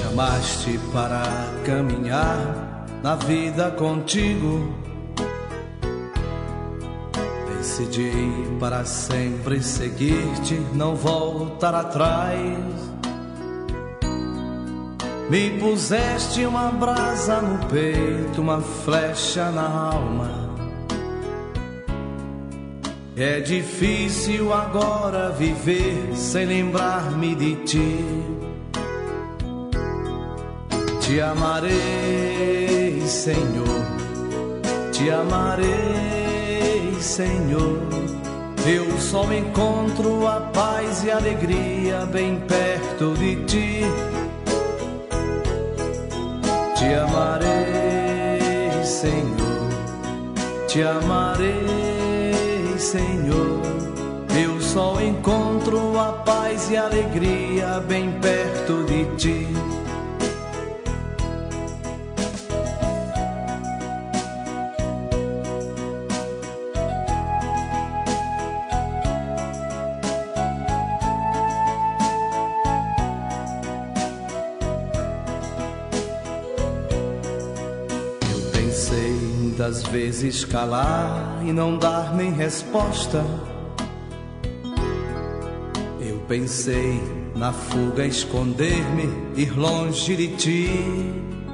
chamaste para caminhar na vida contigo. Decidi para sempre seguir-te, não voltar atrás. Me puseste uma brasa no peito, uma flecha na alma. É difícil agora viver sem lembrar-me de ti. Te amarei, Senhor, te amarei, Senhor. Eu só encontro a paz e a alegria bem perto de ti. Te amarei, Senhor, te amarei, Senhor. Eu só encontro a paz e a alegria bem perto de ti. Muitas vezes calar e não dar nem resposta. Eu pensei na fuga esconder-me, ir longe de ti.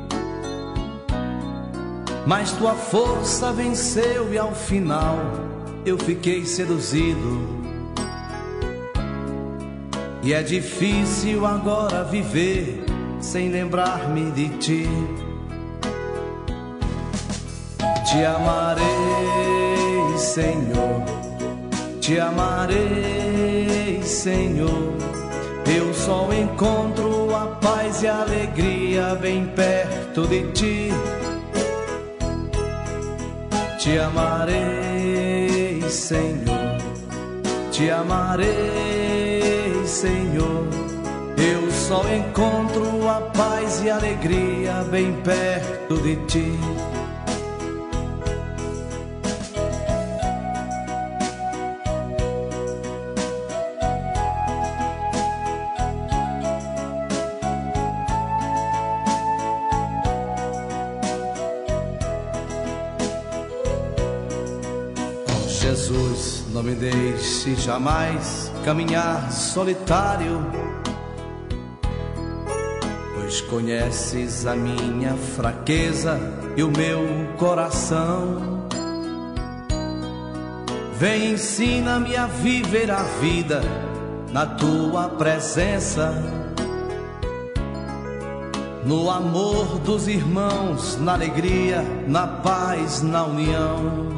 Mas tua força venceu e ao final eu fiquei seduzido. E é difícil agora viver sem lembrar-me de ti. Te amarei, Senhor, te amarei, Senhor. Eu só encontro a paz e a alegria bem perto de ti. Te amarei, Senhor, te amarei, Senhor. Eu só encontro a paz e a alegria bem perto de ti. Jesus, não me deixe jamais caminhar solitário, pois conheces a minha fraqueza e o meu coração. Vem, ensina-me a viver a vida na tua presença, no amor dos irmãos, na alegria, na paz, na união.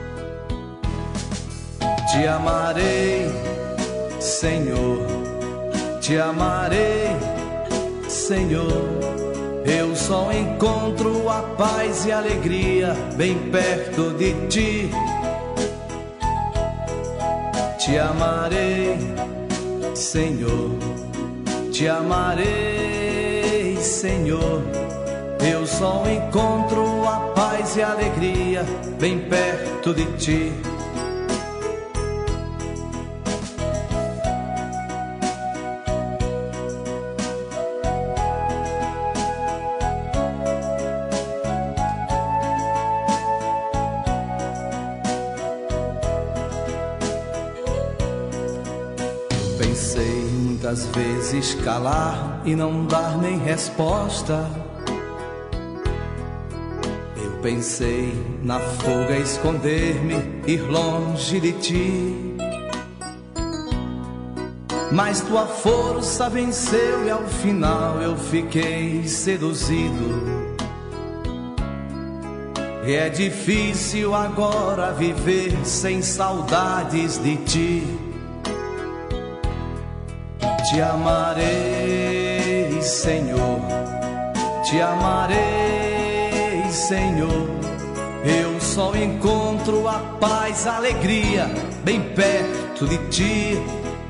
Te amarei, Senhor, te amarei, Senhor. Eu só encontro a paz e a alegria bem perto de ti. Te amarei, Senhor, te amarei, Senhor. Eu só encontro a paz e a alegria bem perto de ti. Pensei muitas vezes calar e não dar nem resposta. Eu pensei na fuga esconder-me, ir longe de ti. Mas tua força venceu e ao final eu fiquei seduzido. E é difícil agora viver sem saudades de ti. Te amarei, Senhor, te amarei, Senhor. Eu só encontro a paz, a alegria bem perto de ti.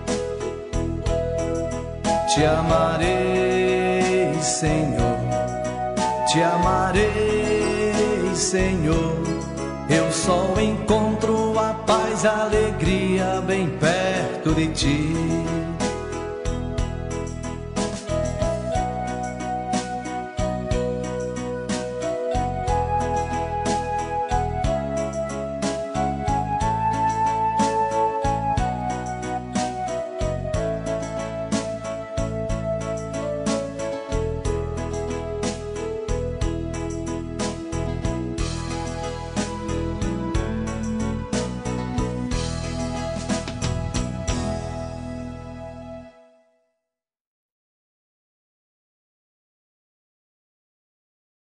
Te amarei, Senhor, te amarei, Senhor. Eu só encontro a paz, a alegria bem perto de ti.